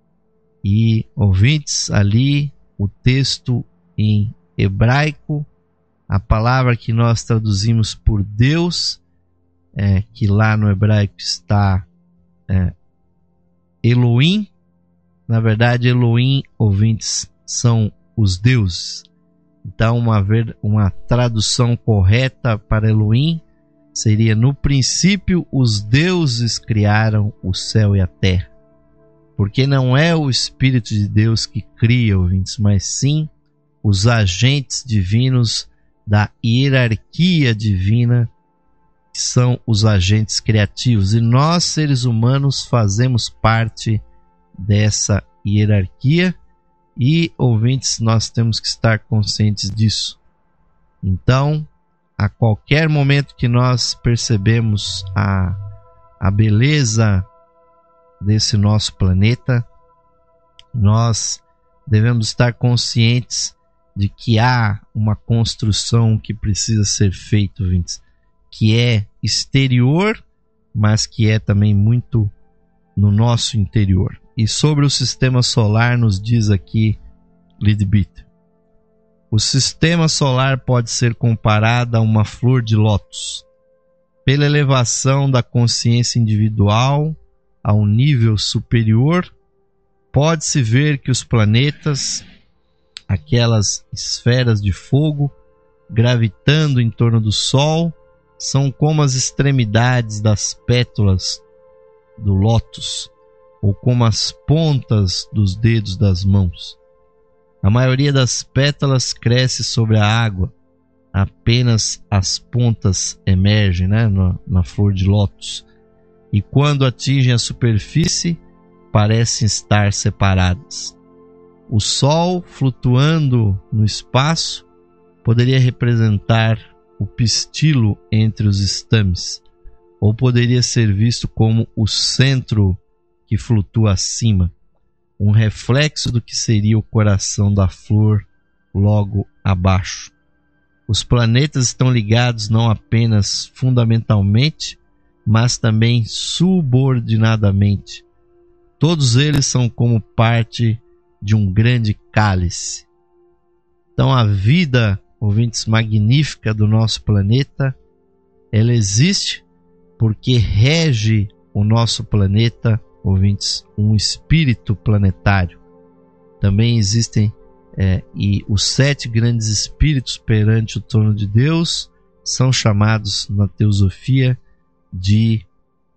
E, ouvintes, ali o texto em hebraico, a palavra que nós traduzimos por Deus, é, que lá no hebraico está é, Elohim. Na verdade, Elohim, ouvintes, são os deuses. Então, uma, ver, uma tradução correta para Elohim seria: no princípio os deuses criaram o céu e a terra. Porque não é o Espírito de Deus que cria, ouvintes, mas sim os agentes divinos da hierarquia divina, que são os agentes criativos. E nós, seres humanos, fazemos parte dessa hierarquia. E, ouvintes, nós temos que estar conscientes disso. Então, a qualquer momento que nós percebemos a, a beleza desse nosso planeta, nós devemos estar conscientes de que há uma construção que precisa ser feita, ouvintes, que é exterior, mas que é também muito no nosso interior. E sobre o sistema solar nos diz aqui Leadbeater: o sistema solar pode ser comparado a uma flor de lótus. Pela elevação da consciência individual a um nível superior, pode-se ver que os planetas, aquelas esferas de fogo gravitando em torno do Sol, são como as extremidades das pétalas do lótus, ou como as pontas dos dedos das mãos. A maioria das pétalas cresce sobre a água, apenas as pontas emergem, né, na, na flor de lótus, e quando atingem a superfície, parecem estar separadas. O Sol, flutuando no espaço, poderia representar o pistilo entre os estames, ou poderia ser visto como o centro que flutua acima, um reflexo do que seria o coração da flor logo abaixo. Os planetas estão ligados não apenas fundamentalmente, mas também subordinadamente. Todos eles são como parte de um grande cálice. Então a vida, ouvintes, magnífica do nosso planeta, ela existe porque rege o nosso planeta, ouvintes, um espírito planetário. Também existem é, e os sete grandes espíritos perante o trono de Deus são chamados na teosofia de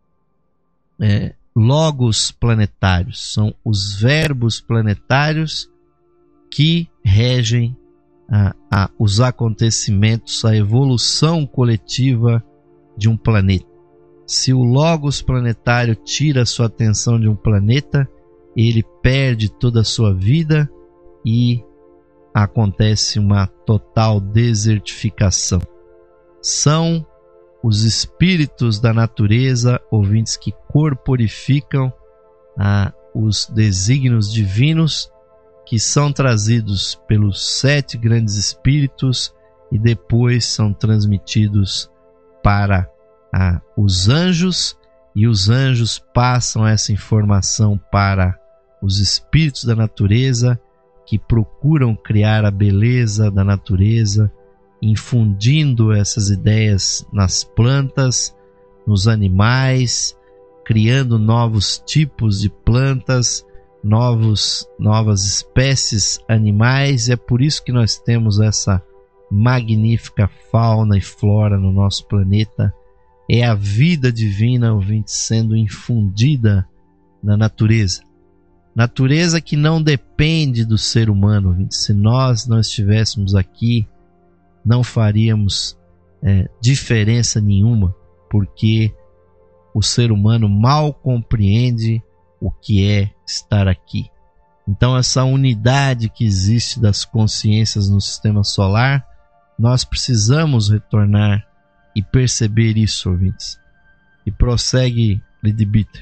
é, logos planetários. São os verbos planetários que regem a, a, os acontecimentos, a evolução coletiva de um planeta. Se o logos planetário tira a sua atenção de um planeta, ele perde toda a sua vida e acontece uma total desertificação. São os espíritos da natureza, ouvintes, que corporificam ah, os desígnios divinos que são trazidos pelos sete grandes espíritos e depois são transmitidos para ah, os anjos, e os anjos passam essa informação para os espíritos da natureza, que procuram criar a beleza da natureza, infundindo essas ideias nas plantas, nos animais, criando novos tipos de plantas, novos, novas espécies animais. E é por isso que nós temos essa magnífica fauna e flora no nosso planeta. É a vida divina, ouvinte, sendo infundida na natureza. Natureza que não depende do ser humano, ouvinte. Se nós não estivéssemos aqui, não faríamos é, diferença nenhuma, porque o ser humano mal compreende o que é estar aqui. Então, essa unidade que existe das consciências no sistema solar, nós precisamos retornar e perceber isso, ouvintes. E prossegue Leadbeater.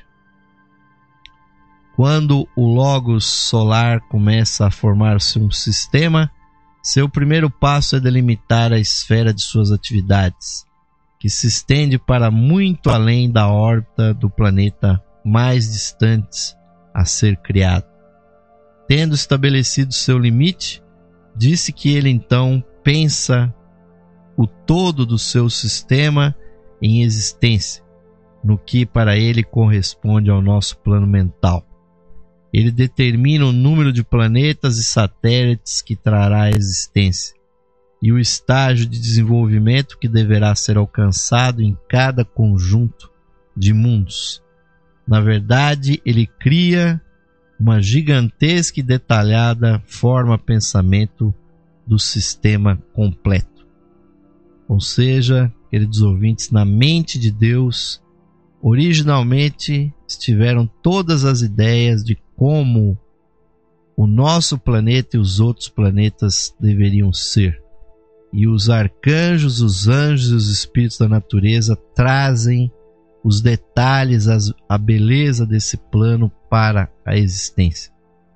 Quando o Logos solar começa a formar-se um sistema, seu primeiro passo é delimitar a esfera de suas atividades, que se estende para muito além da órbita do planeta mais distantes a ser criado. Tendo estabelecido seu limite, disse que ele então pensa o todo do seu sistema em existência, no que para ele corresponde ao nosso plano mental. Ele determina o número de planetas e satélites que trará à existência e o estágio de desenvolvimento que deverá ser alcançado em cada conjunto de mundos. Na verdade, ele cria uma gigantesca e detalhada forma-pensamento do sistema completo. Ou seja, queridos ouvintes, na mente de Deus, originalmente estiveram todas as ideias de como o nosso planeta e os outros planetas deveriam ser. E os arcanjos, os anjos e os espíritos da natureza trazem os detalhes, a beleza desse plano para a existência.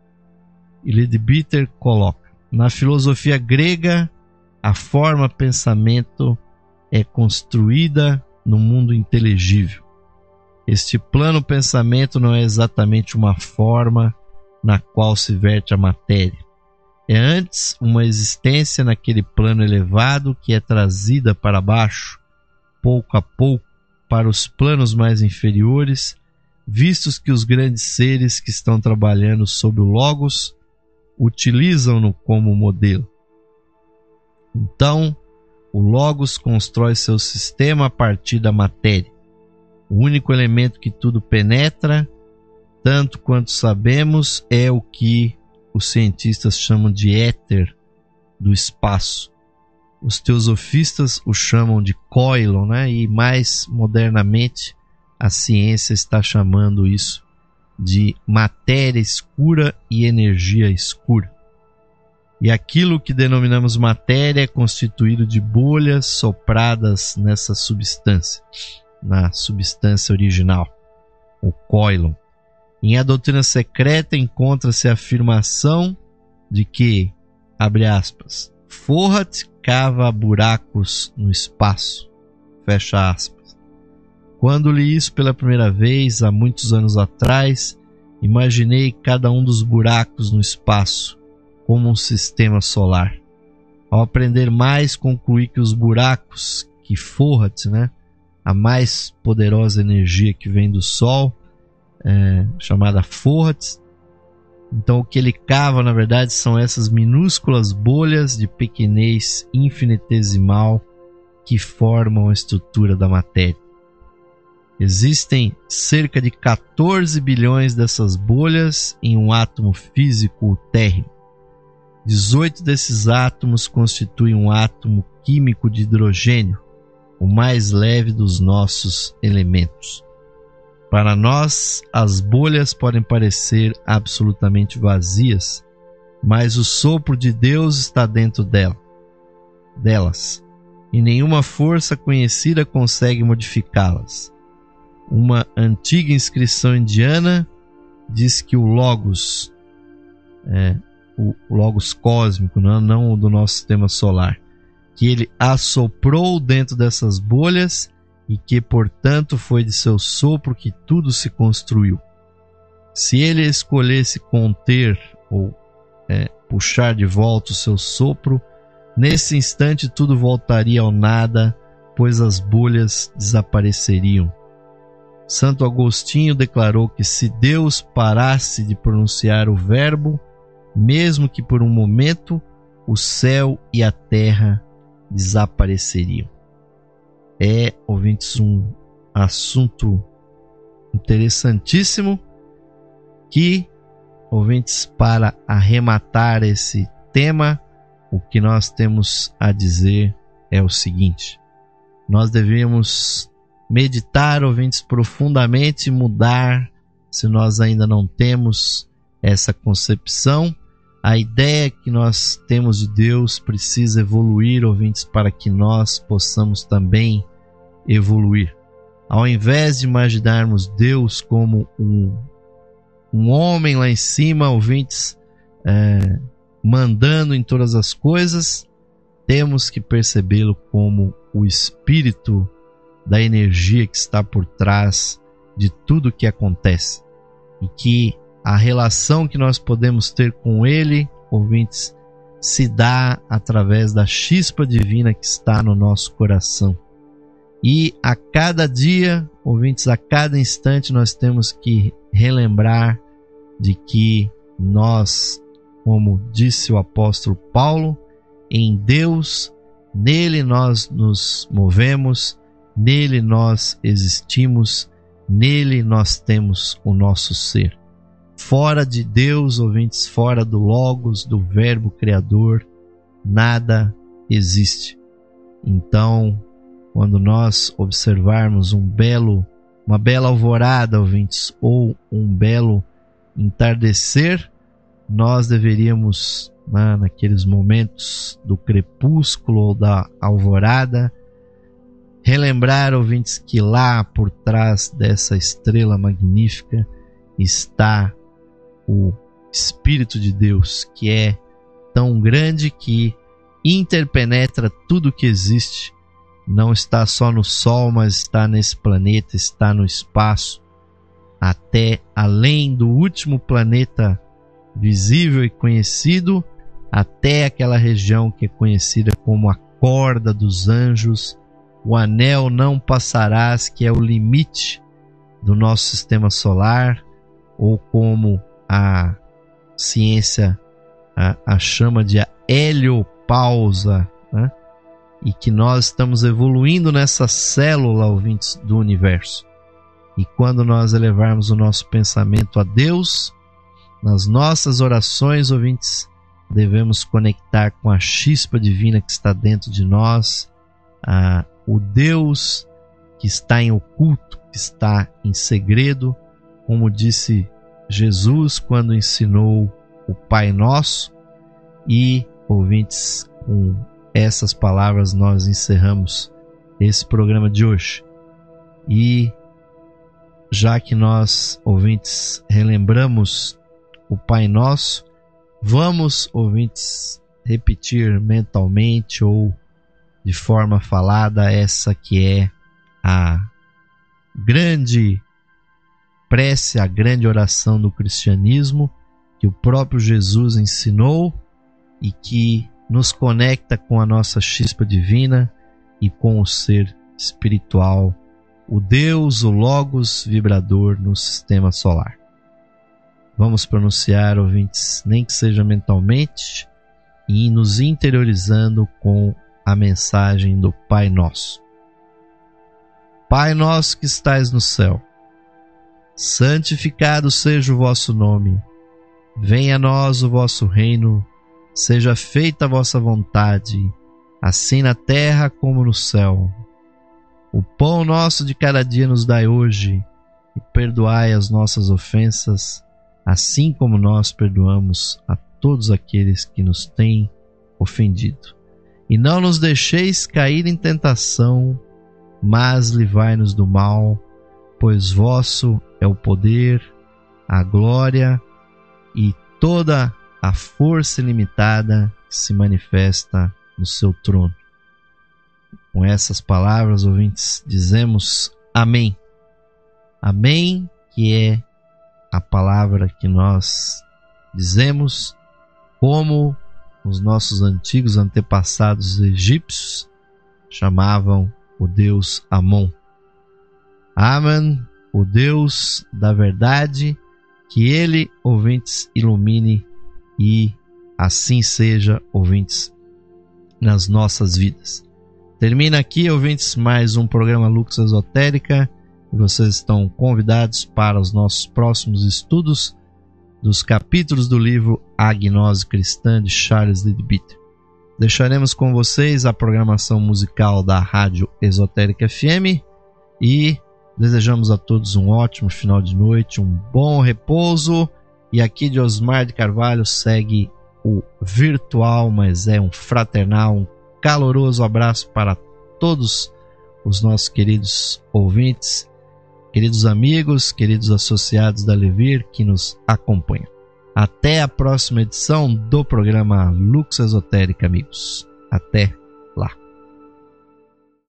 E Leadbeater coloca: na filosofia grega, a forma-pensamento é construída no mundo inteligível. Este plano-pensamento não é exatamente uma forma na qual se verte a matéria. É antes uma existência naquele plano elevado que é trazida para baixo, pouco a pouco, para os planos mais inferiores, vistos que os grandes seres que estão trabalhando sob o Logos utilizam-no como modelo. Então, o Logos constrói seu sistema a partir da matéria. O único elemento que tudo penetra, tanto quanto sabemos, é o que os cientistas chamam de éter do espaço. Os teosofistas o chamam de Koilon, né? E mais modernamente a ciência está chamando isso de matéria escura e energia escura. E aquilo que denominamos matéria é constituído de bolhas sopradas nessa substância, na substância original, o Koilon. Em A Doutrina Secreta encontra-se a afirmação de que, abre aspas, Forrat cava buracos no espaço, fecha aspas. Quando li isso pela primeira vez, há muitos anos atrás, imaginei cada um dos buracos no espaço como um sistema solar. Ao aprender mais, concluí que os buracos que Forrat, né, a mais poderosa energia que vem do Sol, é, chamada Forrat, então o que ele cava na verdade são essas minúsculas bolhas de pequenez infinitesimal que formam a estrutura da matéria. Existem cerca de quatorze bilhões dessas bolhas em um átomo físico térreo. dezoito desses átomos constituem um átomo químico de hidrogênio, o mais leve dos nossos elementos. Para nós, as bolhas podem parecer absolutamente vazias, mas o sopro de Deus está dentro dela, delas, e nenhuma força conhecida consegue modificá-las. Uma antiga inscrição indiana diz que o Logos, é, o Logos cósmico, não, não o do nosso sistema solar, que ele assoprou dentro dessas bolhas e que, portanto, foi de seu sopro que tudo se construiu. Se ele escolhesse conter ou é, puxar de volta o seu sopro, nesse instante tudo voltaria ao nada, pois as bolhas desapareceriam. Santo Agostinho declarou que se Deus parasse de pronunciar o verbo, mesmo que por um momento, o céu e a terra desapareceriam. É, ouvintes, um assunto interessantíssimo que, ouvintes, para arrematar esse tema, o que nós temos a dizer é o seguinte: nós devemos meditar, ouvintes, profundamente e mudar, se nós ainda não temos essa concepção. A ideia que nós temos de Deus precisa evoluir, ouvintes, para que nós possamos também evoluir. Ao invés de imaginarmos Deus como um, um homem lá em cima, ouvintes, é, mandando em todas as coisas, temos que percebê-lo como o espírito da energia que está por trás de tudo que acontece, e que a relação que nós podemos ter com ele, ouvintes, se dá através da chispa divina que está no nosso coração. E a cada dia, ouvintes, a cada instante nós temos que relembrar de que nós, como disse o apóstolo Paulo, em Deus, nele nós nos movemos, nele nós existimos, nele nós temos o nosso ser. Fora de Deus, ouvintes, fora do Logos, do Verbo Criador, nada existe. Então, quando nós observarmos um belo, uma bela alvorada, ouvintes, ou um belo entardecer, nós deveríamos, né, naqueles momentos do crepúsculo ou da alvorada, relembrar, ouvintes, que lá por trás dessa estrela magnífica está o Espírito de Deus, que é tão grande que interpenetra tudo que existe. Não está só no Sol, mas está nesse planeta, está no espaço, até além do último planeta visível e conhecido, até aquela região que é conhecida como a corda dos anjos, o anel não passarás, que é o limite do nosso sistema solar, ou como a ciência a, a chama de a heliopausa, né? E que nós estamos evoluindo nessa célula, ouvintes, do universo. E quando nós elevarmos o nosso pensamento a Deus, nas nossas orações, ouvintes, devemos conectar com a chispa divina que está dentro de nós, a, o Deus que está em oculto, que está em segredo, como disse Jesus quando ensinou o Pai Nosso. E, ouvintes, com essas palavras nós encerramos esse programa de hoje. E já que nós, ouvintes, relembramos o Pai Nosso, vamos, ouvintes, repetir mentalmente ou de forma falada essa que é a grande prece, a grande oração do cristianismo, que o próprio Jesus ensinou e que nos conecta com a nossa chispa divina e com o ser espiritual, o Deus, o Logos vibrador no sistema solar. Vamos pronunciar, ouvintes, nem que seja mentalmente, e nos interiorizando com a mensagem do Pai Nosso. Pai nosso que estais no céu, santificado seja o vosso nome. Venha a nós o vosso reino. Seja feita a vossa vontade, assim na terra como no céu. O pão nosso de cada dia nos dai hoje, e perdoai as nossas ofensas, assim como nós perdoamos a todos aqueles que nos têm ofendido. E não nos deixeis cair em tentação, mas livrai-nos do mal, pois vosso é o poder, a glória e toda a força ilimitada que se manifesta no seu trono. Com essas palavras, ouvintes, dizemos amém. Amém, que é a palavra que nós dizemos como os nossos antigos antepassados egípcios chamavam o Deus Amon. Amém, o Deus da verdade, que Ele, ouvintes, ilumine e assim seja, ouvintes, nas nossas vidas. Termina aqui, ouvintes, mais um programa Lux Esotérica. Vocês estão convidados para os nossos próximos estudos dos capítulos do livro A Gnose Cristã de Charles Leadbeater. Deixaremos com vocês a programação musical da Rádio Esotérica F M e desejamos a todos um ótimo final de noite, um bom repouso. E aqui de Osmar de Carvalho segue o virtual, mas é um fraternal, um caloroso abraço para todos os nossos queridos ouvintes, queridos amigos, queridos associados da Levir que nos acompanham. Até a próxima edição do programa Lux Esotérica, amigos. Até lá.